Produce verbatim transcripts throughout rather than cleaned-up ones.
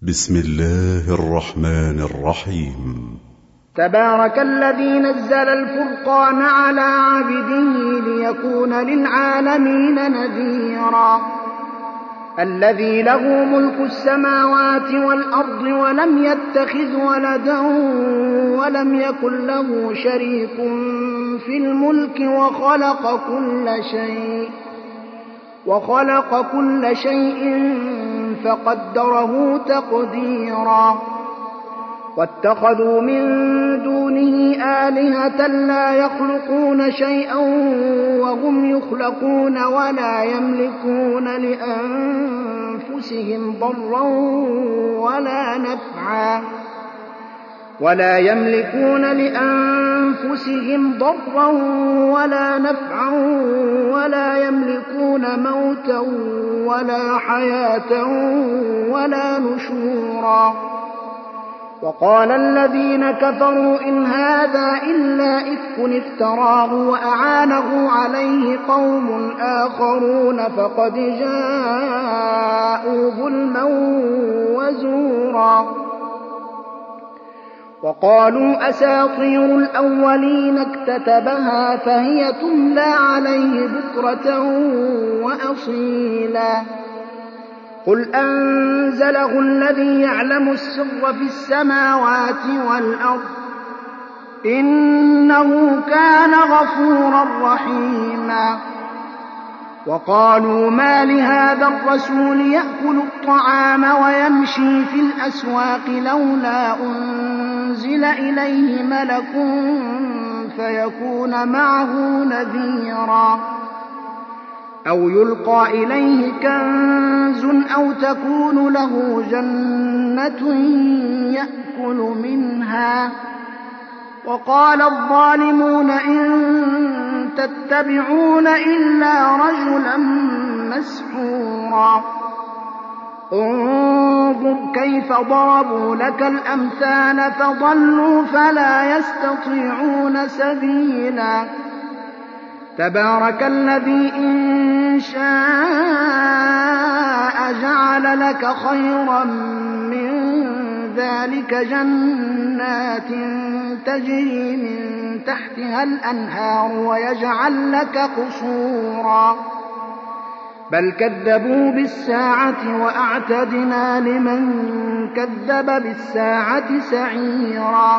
بسم الله الرحمن الرحيم. تبارك الذي نزل الفرقان على عبده ليكون للعالمين نذيرا. الذي له ملك السماوات والأرض ولم يتخذ ولدا ولم يكن له شريك في الملك وخلق كل شيء وخلق كل شيء فقدره تقديرا. واتخذوا من دونه آلهة لا يخلقون شيئا وهم يخلقون ولا يملكون لأنفسهم ضرا ولا نفعا ولا يملكون لأنفسهم ضرا ولا نفعا ولا يملكون موتا ولا حياة ولا نشورا. وقال الذين كفروا إن هذا إلا إفك افتراه وأعانه عليه قوم آخرون فقد جاءوا ظلما وزورا. وقالوا أساطير الأولين اكتتبها فهي تملى عليه بكرة وأصيلا. قل أنزله الذي يعلم السر في السماوات والأرض إنه كان غفورا رحيما. وقالوا ما لهذا الرسول يأكل الطعام ويمشي في الأسواق لولا أنزل إليه ملك فيكون معه نذيرا أو يلقى إليه كنز أو تكون له جنة يأكل منها. وقال الظالمون إن تتبعون إلا رجلا مسحورا. انظر كيف ضربوا لك الأمثال فضلوا فلا يستطيعون سبيلا. تبارك الذي إن شاء جعل لك خيرا من ذلك جنات تجري من تحتها الأنهار ويجعل لك قصورا. بل كذبوا بالساعة وأعتدنا لمن كذب بالساعة سعيرا.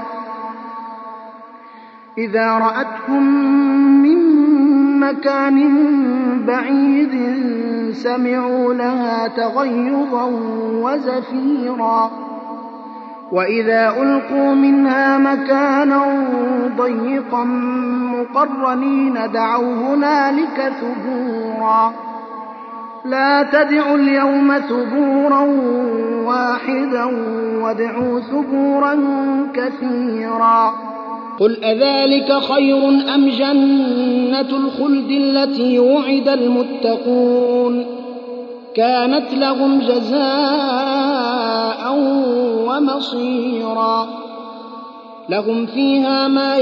إذا رأتهم من مكان بعيد سمعوا لها تغيظا وزفيرا. وإذا ألقوا منها مكانا ضيقا مقرنين دعوا هنالك ثبورا. لا تدعوا اليوم ثبورا واحدا وادعوا ثبورا كثيرا. قل أذلك خير أم جنة الخلد التي وعد المتقون كانت لهم جزاء ومصيرا. لهم فيها ما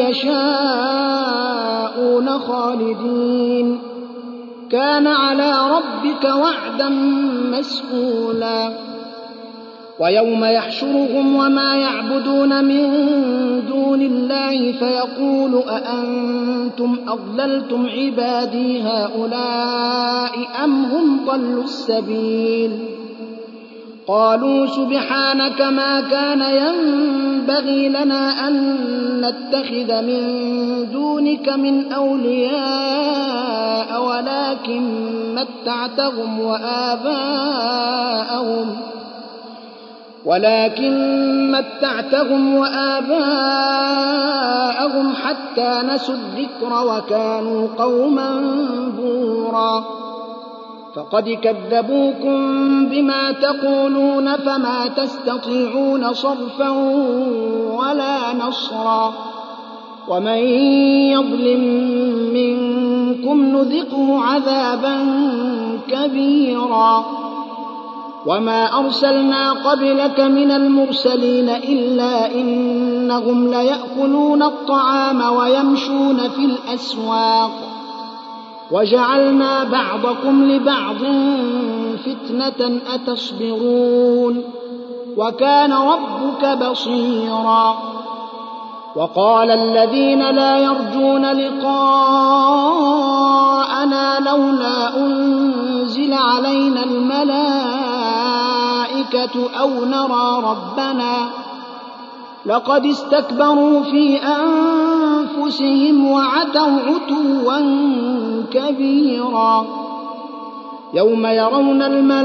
يشاءون خالدين كان على ربك وعدا مسئولا. ويوم يحشرهم وما يعبدون من دون الله فيقول أأنتم أضللتم عبادي هؤلاء أم هم ضلوا السبيل. قالوا سبحانك ما كان ينبغي لنا أن نتخذ من دونك من أولياء ولكن متعتهم وآباءهم ولكن متعتهم وآباءهم حتى نسوا الذكر وكانوا قوما بورا. فقد كذبوكم بما تقولون فما تستطيعون صرفا ولا نصرا. ومن يظلم منكم نذقه عذابا كبيرا. وما أرسلنا قبلك من المرسلين إلا إنهم ليأكلون الطعام ويمشون في الأسواق وجعلنا بعضكم لبعض فتنة أتصبرون وكان ربك بصيرا وقال الذين لا يرجون لقاءنا لولا أنزل علينا الملائكة أو نرى ربنا لقد استكبروا في أنفسهم وعتوا عتوا كبيرا يوم يرون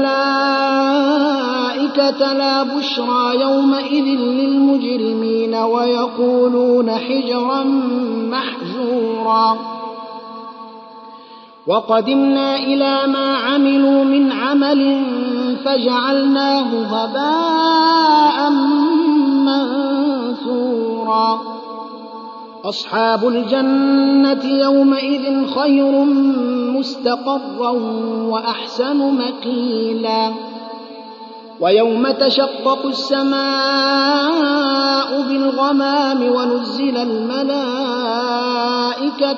الملائكة لا بشرى يومئذ للمجرمين ويقولون حجرا محجورا وقدمنا إلى ما عملوا من عمل فجعلناه هباء منثورا أصحاب الجنة يومئذ خير مستقرا وأحسن مقيلا ويوم تشقق السماء بالغمام ونزل الملائكة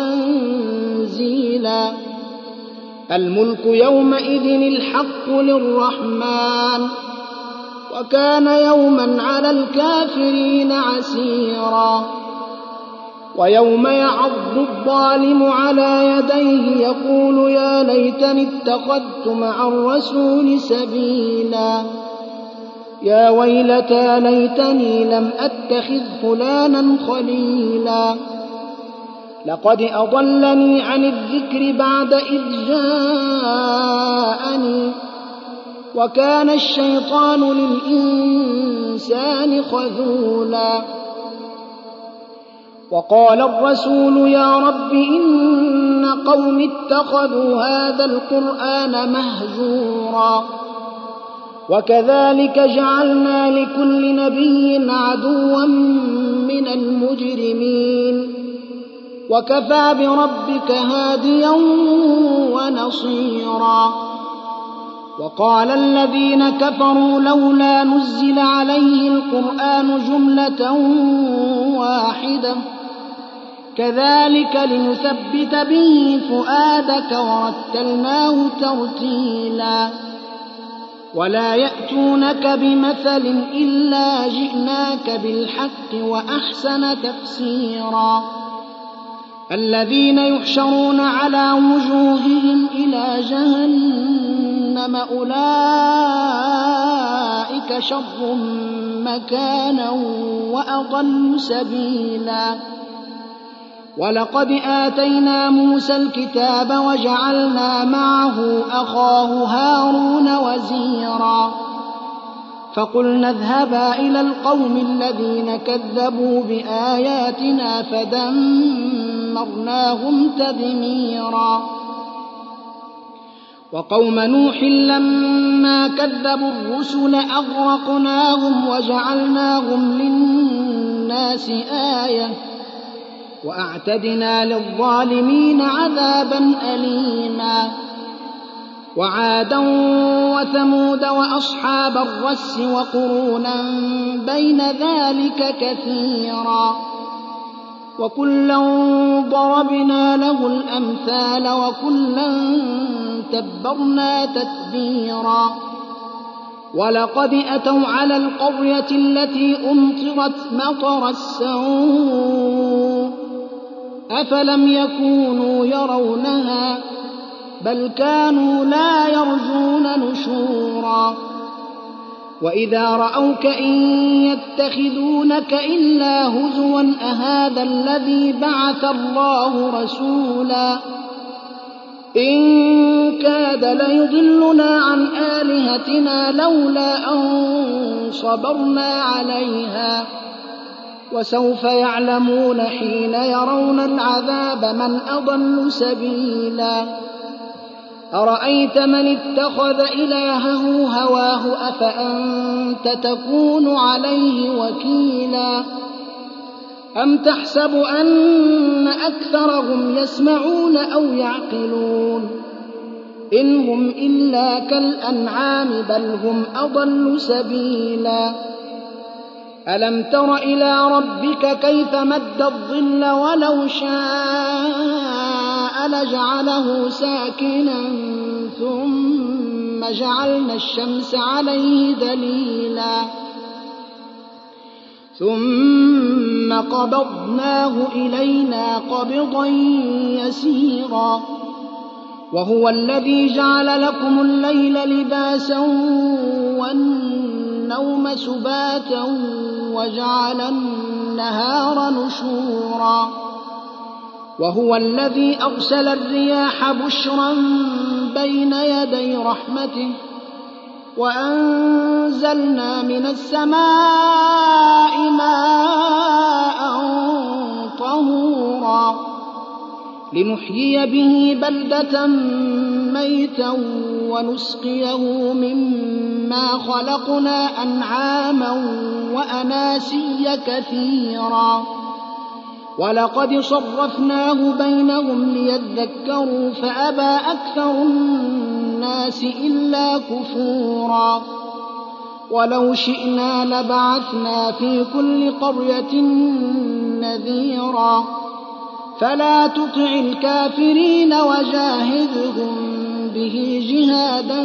تنزيلا الملك يومئذ الحق للرحمن وكان يوما على الكافرين عسيرا ويوم يعض الظالم على يديه يقول يا ليتني اتخذت مع الرسول سبيلا يا ويلتى ليتني لم أتخذ فلانا خليلا لقد أضلني عن الذكر بعد إذ جاءني وكان الشيطان للإنسان خذولا وقال الرسول يا رب إن قوم اتخذوا هذا القرآن مهجورا وكذلك جعلنا لكل نبي عدوا من المجرمين وكفى بربك هاديا ونصيرا وقال الذين كفروا لولا نزل عليه القرآن جملة واحدة كذلك لنثبت به فؤادك ورتلناه ترتيلا ولا يأتونك بمثل إلا جئناك بالحق وأحسن تفسيرا الذين يحشرون على وجوههم إلى جهنم أولئك شر مكانا وأضل سبيلا ولقد آتينا موسى الكتاب وجعلنا معه أخاه هارون وزيرا فقلنا اذهبا إلى القوم الذين كذبوا بآياتنا فدمرناهم تدميرا وقوم نوح لما كذبوا الرسل أغرقناهم وجعلناهم للناس آية وأعتدنا للظالمين عذابا أليما وعادا وثمود وأصحاب الرس وقرونا بين ذلك كثيرا وكلا ضربنا له الأمثال وكلا تبرنا تتبيرا ولقد أتوا على القرية التي أمطرت مطر السوء أفلم يكونوا يرونها بل كانوا لا يرجون نشورا وإذا رأوك إن يتخذونك إلا هزوا أهذا الذي بعث الله رسولا إن كاد ليضلنا عن آلهتنا لولا أن صبرنا عليها وسوف يعلمون حين يرون العذاب من أضل سبيلا أرأيت من اتخذ إلهه هواه أفأنت تكون عليه وكيلا أم تحسب أن أكثرهم يسمعون أو يعقلون إن هم إلا كالأنعام بل هم أضل سبيلا ألم تر إلى ربك كيف مد الظل ولو شاء لجعله ساكنا ثم ثم جعلنا الشمس عليه دليلا ثم قبضناه إلينا قبضا يسيرا وهو الذي جعل لكم الليل لباسا والنوم سباتا وجعل النهار نشورا وهو الذي أرسل الرياح بشرا بين يدي رحمته وأنزلنا من السماء ماء طهورا لنحيي به بلدة ميتا ونسقيه مما خلقنا أنعاما وأناسيا كثيرا ولقد صرفناه بينهم ليذكروا فأبى أكثر الناس إلا كفورا ولو شئنا لبعثنا في كل قرية نذيرا فلا تطع الكافرين وجاهدهم به جهادا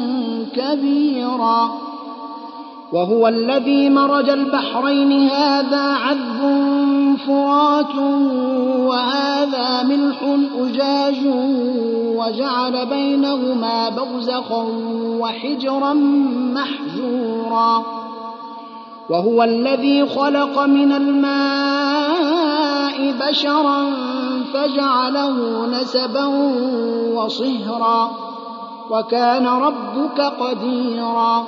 كبيرا وهو الذي مرج البحرين هذا عذب فرات وهذا ملح أجاج وجعل بينهما برزخا وحجرا محجورا وهو الذي خلق من الماء بشرا فجعله نسبا وصهرا وكان ربك قديرا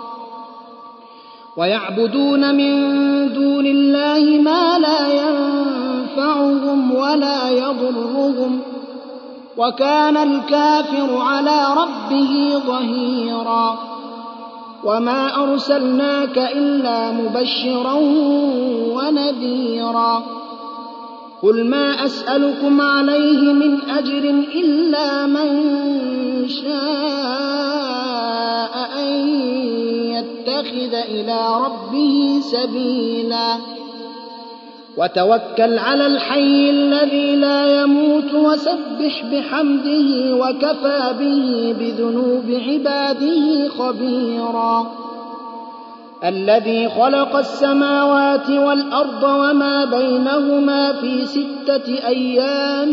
ويعبدون من دون الله ما لا ينفعهم ولا يضرهم وكان الكافر على ربه ظهيرا وما أرسلناك إلا مبشرا ونذيرا قل ما أسألكم عليه من أجر إلا من شاء أن يتخذ إلى ربه سبيلا وتوكل على الحي الذي لا يموت وسبح بحمده وكفى به بذنوب عباده خبيرا الذي خلق السماوات والأرض وما بينهما في ستة أيام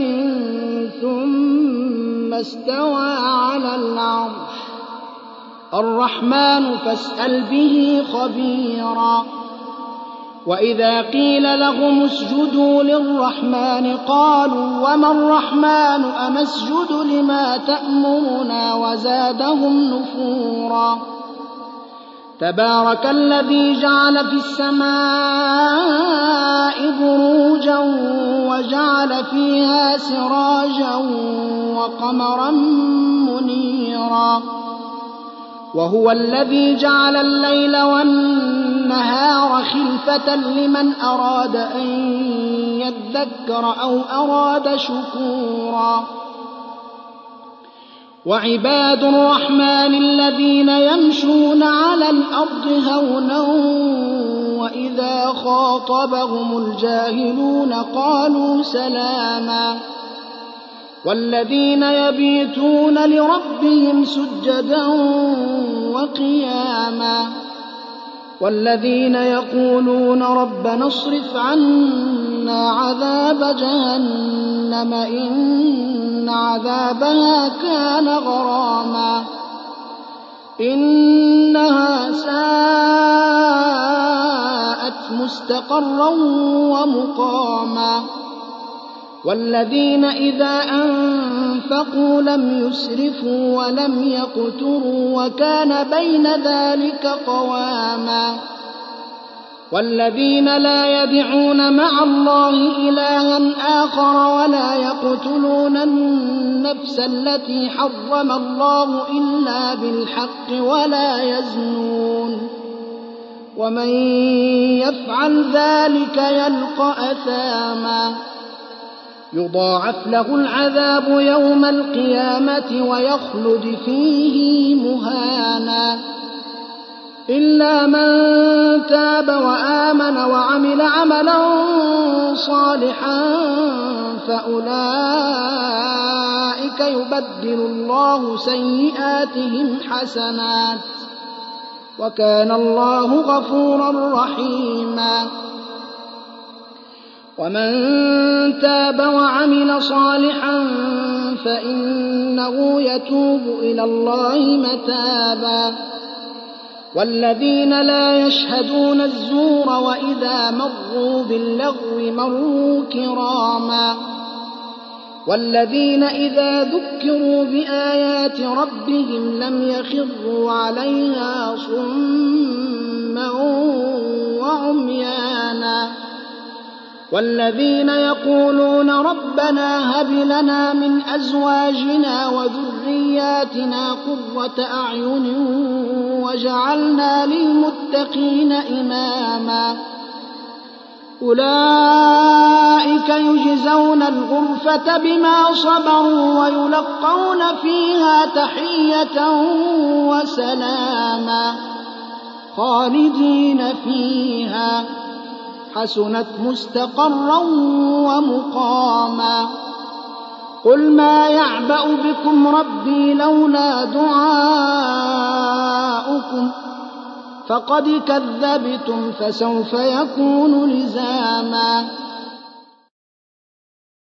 ثم استوى على العرش الرحمن فاسأل به خبيرا وإذا قيل لهم اسجدوا للرحمن قالوا وما الرحمن أنسجد لما تأمرنا وزادهم نفورا تبارك الذي جعل في السماء بروجا وجعل فيها سراجا وقمرا منيرا وهو الذي جعل الليل والنهار خلفة لمن أراد أن يذكر أو أراد شكورا وعباد الرحمن الذين يمشون على الأرض هونا وإذا خاطبهم الجاهلون قالوا سلاما والذين يبيتون لربهم سجدا وقياما والذين يقولون ربنا اصرف عنا عذاب جهنم إن عذابها كان غراما إنها ساءت مستقرا ومقاما والذين إذا أنفقوا لم يسرفوا ولم يقتروا وكان بين ذلك قواما والذين لا يدعون مع الله إلها آخر ولا يقتلون النفس التي حرم الله إلا بالحق ولا يزنون ومن يفعل ذلك يلقى أثاما يضاعف له العذاب يوم القيامة ويخلد فيه مهانا إلا من تاب وآمن وعمل عملا صالحا فأولئك يبدل الله سيئاتهم حسنات وكان الله غفورا رحيما. ومن تاب وعمل صالحا فإنه يتوب إلى الله متابا. والذين لا يشهدون الزور وإذا مروا باللغو مروا كراما. والذين إذا ذكروا بآيات ربهم لم يخروا عليها صما وعميانا. والذين يقولون ربنا هب لنا من أزواجنا وذرياتنا قرة أعين وجعلنا للمتقين إماما. أولئك يجزون الغرفة بما صبروا ويلقون فيها تحية وسلاما خالدين فيها حسنت مستقرا ومقاما. قل ما يعبأ بكم ربي لولا دعاؤكم فقد كذبتم فسوف يكون لزاما.